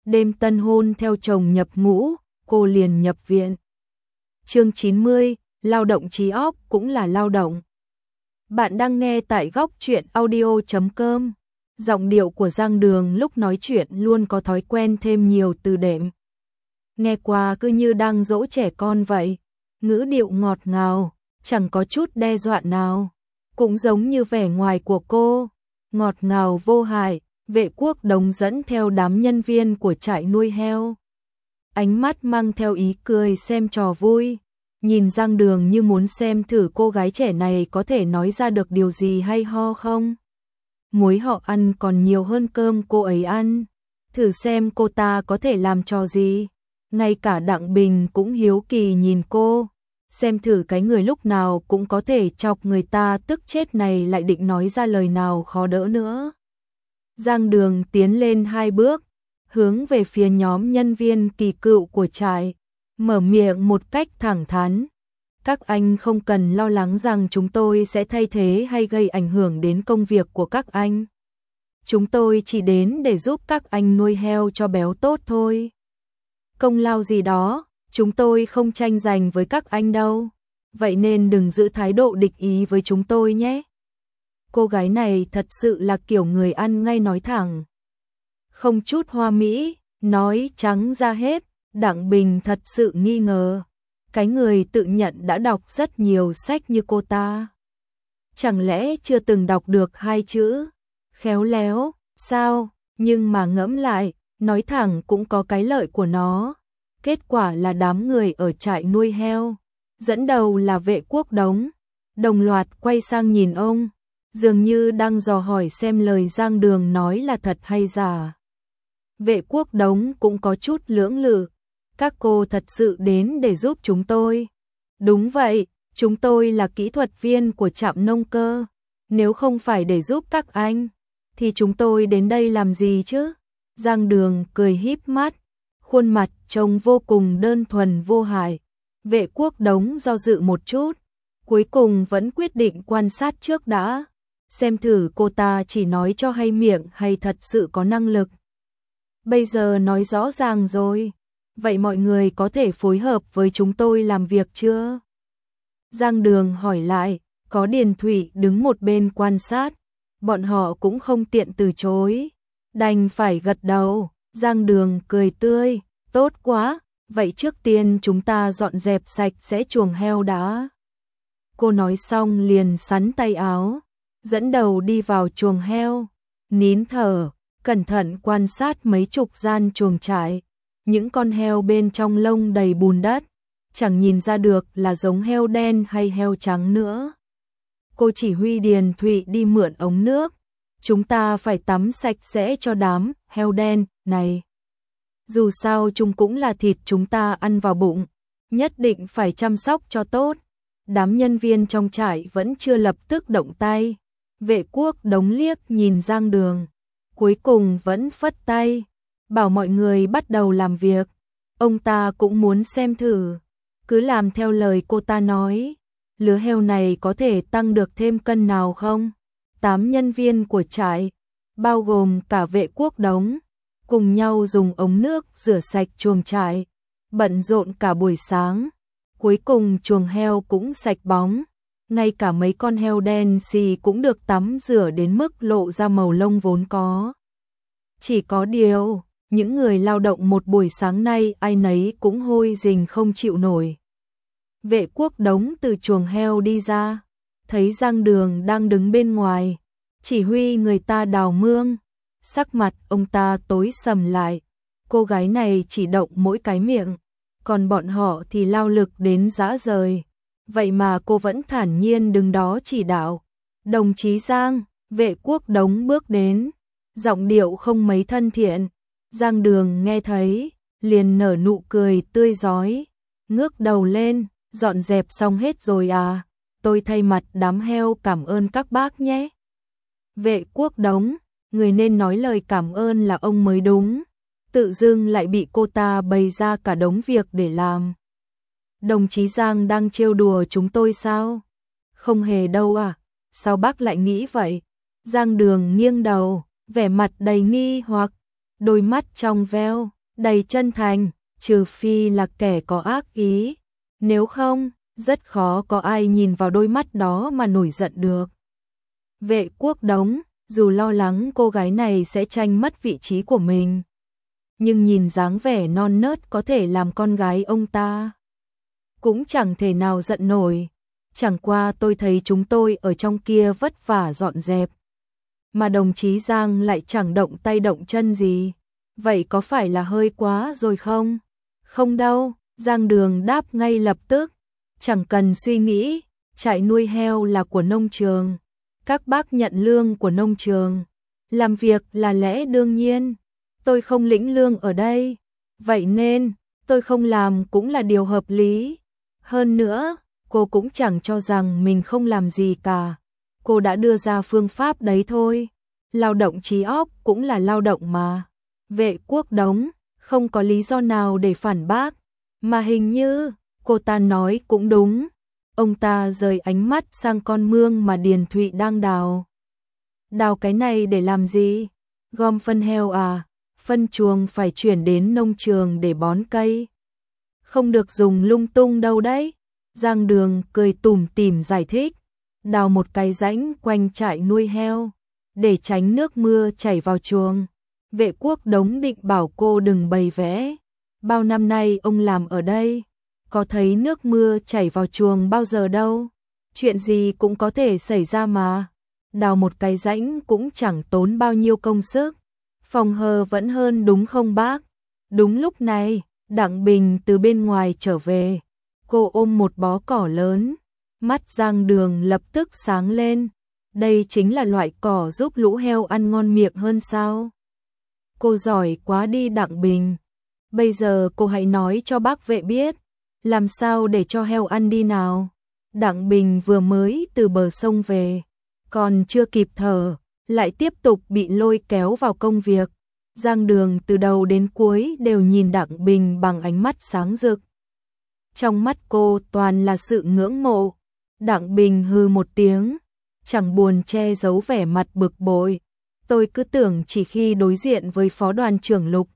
đêm tân hôn theo chồng nhập ngũ, cô liền nhập viện. Chương 90, lao động trí óc cũng là lao động. Bạn đang nghe tại góc truyện audio.com. Giọng điệu của Giang Đường lúc nói chuyện luôn có thói quen thêm nhiều từ đệm. Nghe qua cứ như đang dỗ trẻ con vậy, ngữ điệu ngọt ngào, chẳng có chút đe dọa nào. Cũng giống như vẻ ngoài của cô, ngọt ngào vô hại. Vệ Quốc Đống dẫn theo đám nhân viên của trại nuôi heo. Ánh mắt mang theo ý cười xem trò vui, nhìn Giang Đường như muốn xem thử cô gái trẻ này có thể nói ra được điều gì hay ho không. Muối họ ăn còn nhiều hơn cơm cô ấy ăn, thử xem cô ta có thể làm trò gì. Ngay cả Đặng Bình cũng hiếu kỳ nhìn cô, xem thử cái người lúc nào cũng có thể chọc người ta tức chết này lại định nói ra lời nào khó đỡ nữa. Giang Đường tiến lên 2 bước, hướng về phía nhóm nhân viên kỳ cựu của trại, mở miệng một cách thẳng thắn. Các anh không cần lo lắng rằng chúng tôi sẽ thay thế hay gây ảnh hưởng đến công việc của các anh. Chúng tôi chỉ đến để giúp các anh nuôi heo cho béo tốt thôi. Công lao gì đó, chúng tôi không tranh giành với các anh đâu. Vậy nên đừng giữ thái độ địch ý với chúng tôi nhé. Cô gái này thật sự là kiểu người ăn ngay nói thẳng. Không chút hoa mỹ, nói trắng ra hết. Đặng Bình thật sự nghi ngờ. Cái người tự nhận đã đọc rất nhiều sách như cô ta, chẳng lẽ chưa từng đọc được 2 chữ khéo léo, sao? Nhưng mà ngẫm lại, nói thẳng cũng có cái lợi của nó. Kết quả là đám người ở trại nuôi heo, dẫn đầu là Vệ Quốc Đống, đồng loạt quay sang nhìn ông, dường như đang dò hỏi xem lời Giang Đường nói là thật hay giả. Vệ Quốc Đống cũng có chút lưỡng lự. Các cô thật sự đến để giúp chúng tôi. Đúng vậy, chúng tôi là kỹ thuật viên của trạm nông cơ. Nếu không phải để giúp các anh, thì chúng tôi đến đây làm gì chứ? Giang Đường cười híp mắt, khuôn mặt trông vô cùng đơn thuần vô hại. Vệ Quốc Đống do dự một chút, cuối cùng vẫn quyết định quan sát trước đã, xem thử cô ta chỉ nói cho hay miệng hay thật sự có năng lực. Bây giờ nói rõ ràng rồi. Vậy mọi người có thể phối hợp với chúng tôi làm việc chưa? Giang Đường hỏi lại, có Điền Thụy đứng một bên quan sát, bọn họ cũng không tiện từ chối, đành phải gật đầu. Giang Đường cười tươi, tốt quá, vậy trước tiên chúng ta dọn dẹp sạch sẽ chuồng heo đã. Cô nói xong liền xắn tay áo, dẫn đầu đi vào chuồng heo, nín thở, cẩn thận quan sát mấy chục gian chuồng trại. Những con heo bên trong lông đầy bùn đất, chẳng nhìn ra được là giống heo đen hay heo trắng nữa. Cô chỉ huy Điền Thụy đi mượn ống nước. Chúng ta phải tắm sạch sẽ cho đám heo đen này. Dù sao chúng cũng là thịt chúng ta ăn vào bụng, nhất định phải chăm sóc cho tốt. Đám nhân viên trong trại vẫn chưa lập tức động tay. Vệ Quốc Đống liếc nhìn Giang Đường, cuối cùng vẫn phất tay, bảo mọi người bắt đầu làm việc. Ông ta cũng muốn xem thử, cứ làm theo lời cô ta nói. Lứa heo này có thể tăng được thêm cân nào không? 8 nhân viên của trại, bao gồm cả Vệ Quốc Đống, cùng nhau dùng ống nước rửa sạch chuồng trại, bận rộn cả buổi sáng. Cuối cùng chuồng heo cũng sạch bóng, ngay cả mấy con heo đen xì cũng được tắm rửa đến mức lộ ra màu lông vốn có. Chỉ có điều, những người lao động một buổi sáng nay ai nấy cũng hôi rình không chịu nổi. Vệ Quốc Đống từ chuồng heo đi ra, thấy Giang Đường đang đứng bên ngoài, chỉ huy người ta đào mương. Sắc mặt ông ta tối sầm lại, cô gái này chỉ động mỗi cái miệng, còn bọn họ thì lao lực đến rã rời. Vậy mà cô vẫn thản nhiên đứng đó chỉ đạo. Đồng chí Giang, Vệ Quốc Đống bước đến, giọng điệu không mấy thân thiện. Giang Đường nghe thấy, liền nở nụ cười tươi rói, ngước đầu lên, dọn dẹp xong hết rồi à? Tôi thay mặt đám heo cảm ơn các bác nhé. Vệ Quốc Đống, người nên nói lời cảm ơn là ông mới đúng, tự dưng lại bị cô ta bày ra cả đống việc để làm. Đồng chí Giang đang trêu đùa chúng tôi sao? Không hề đâu à, sao bác lại nghĩ vậy? Giang Đường nghiêng đầu, vẻ mặt đầy nghi hoặc, đôi mắt trong veo, đầy chân thành, trừ phi là kẻ có ác ý. Nếu không, rất khó có ai nhìn vào đôi mắt đó mà nổi giận được. Vệ Quốc Đống, dù lo lắng cô gái này sẽ tranh mất vị trí của mình, nhưng nhìn dáng vẻ non nớt có thể làm con gái ông ta, cũng chẳng thể nào giận nổi. Chẳng qua tôi thấy chúng tôi ở trong kia vất vả dọn dẹp, mà đồng chí Giang lại chẳng động tay động chân gì. Vậy có phải là hơi quá rồi không? Không đâu, Giang Đường đáp ngay lập tức. Chẳng cần suy nghĩ, trại nuôi heo là của nông trường. Các bác nhận lương của nông trường. Làm việc là lẽ đương nhiên. Tôi không lĩnh lương ở đây. Vậy nên, tôi không làm cũng là điều hợp lý. Hơn nữa, cô cũng chẳng cho rằng mình không làm gì cả. Cô đã đưa ra phương pháp đấy thôi. Lao động trí óc cũng là lao động mà. Vệ Quốc Đống, không có lý do nào để phản bác. Mà hình như, cô ta nói cũng đúng. Ông ta rời ánh mắt sang con mương mà Điền Thụy đang đào. Đào cái này để làm gì? Gom phân heo à? Phân chuồng phải chuyển đến nông trường để bón cây. Không được dùng lung tung đâu đấy. Giang Đường cười tủm tỉm giải thích. Đào một cái rãnh quanh trại nuôi heo, để tránh nước mưa chảy vào chuồng. Vệ Quốc Đống định bảo cô đừng bày vẽ. Bao năm nay ông làm ở đây, có thấy nước mưa chảy vào chuồng bao giờ đâu. Chuyện gì cũng có thể xảy ra mà. Đào một cái rãnh cũng chẳng tốn bao nhiêu công sức. Phòng hờ vẫn hơn đúng không bác? Đúng lúc này, Đặng Bình từ bên ngoài trở về. Cô ôm một bó cỏ lớn. Mắt Giang Đường lập tức sáng lên. Đây chính là loại cỏ giúp lũ heo ăn ngon miệng hơn sao? Cô giỏi quá đi Đặng Bình. Bây giờ cô hãy nói cho bác Vệ biết, làm sao để cho heo ăn đi nào. Đặng Bình vừa mới từ bờ sông về, còn chưa kịp thở, lại tiếp tục bị lôi kéo vào công việc. Giang Đường từ đầu đến cuối đều nhìn Đặng Bình bằng ánh mắt sáng rực. Trong mắt cô toàn là sự ngưỡng mộ. Đặng Bình hừ một tiếng, chẳng buồn che giấu vẻ mặt bực bội. Tôi cứ tưởng chỉ khi đối diện với Phó Đoàn trưởng Lục,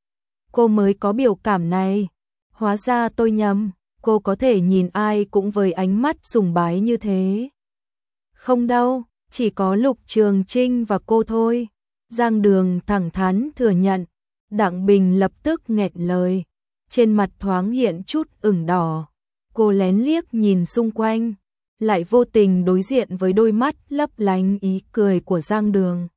cô mới có biểu cảm này. Hóa ra tôi nhầm, cô có thể nhìn ai cũng với ánh mắt sùng bái như thế. Không đâu, chỉ có Lục Trường Trinh và cô thôi. Giang Đường thẳng thắn thừa nhận. Đặng Bình lập tức nghẹn lời, trên mặt thoáng hiện chút ửng đỏ. Cô lén liếc nhìn xung quanh, lại vô tình đối diện với đôi mắt lấp lánh ý cười của Giang Đường.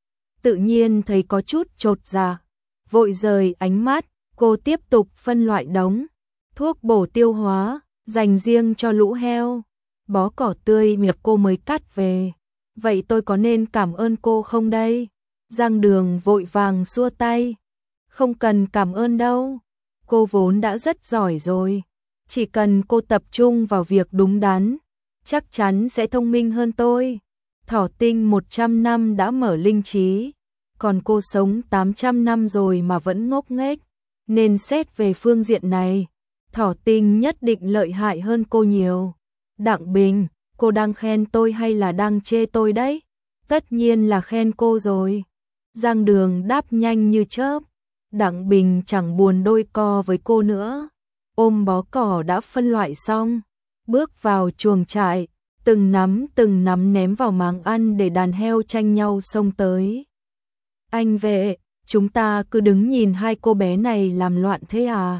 Tự nhiên thấy có chút chột dạ, vội rời ánh mắt. Cô tiếp tục phân loại đống thuốc bổ tiêu hóa dành riêng cho lũ heo. Bó cỏ tươi miệng cô mới cắt về. Vậy tôi có nên cảm ơn cô không đây? Giang Đường vội vàng xua tay. Không cần cảm ơn đâu, cô vốn đã rất giỏi rồi. Chỉ cần cô tập trung vào việc đúng đắn, chắc chắn sẽ thông minh hơn tôi. Thỏ Tinh 100 năm đã mở linh trí, còn cô sống 800 năm rồi mà vẫn ngốc nghếch. Nên xét về phương diện này, Thỏ Tinh nhất định lợi hại hơn cô nhiều. Đặng Bình, cô đang khen tôi hay là đang chê tôi đấy? Tất nhiên là khen cô rồi. Giang Đường đáp nhanh như chớp. Đặng Bình chẳng buồn đôi co với cô nữa. Ôm bó cỏ đã phân loại xong, bước vào chuồng trại, từng nắm ném vào máng ăn để đàn heo tranh nhau xông tới. Anh Vệ, chúng ta cứ đứng nhìn hai cô bé này làm loạn thế à?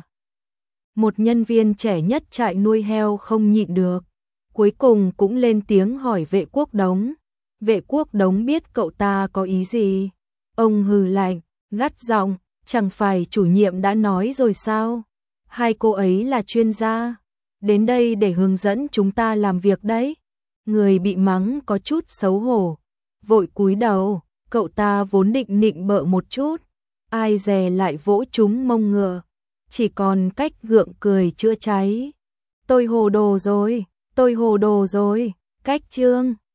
Một nhân viên trẻ nhất trại nuôi heo không nhịn được, cuối cùng cũng lên tiếng hỏi Vệ Quốc Đống. Vệ Quốc Đống biết cậu ta có ý gì. Ông hừ lạnh, gắt giọng, chẳng phải chủ nhiệm đã nói rồi sao? Hai cô ấy là chuyên gia, đến đây để hướng dẫn chúng ta làm việc đấy. Người bị mắng có chút xấu hổ, vội cúi đầu. Cậu ta vốn định nịnh bợ một chút, ai dè lại vỗ trúng mông ngựa, chỉ còn cách gượng cười chữa cháy. Tôi hồ đồ rồi, cách chương.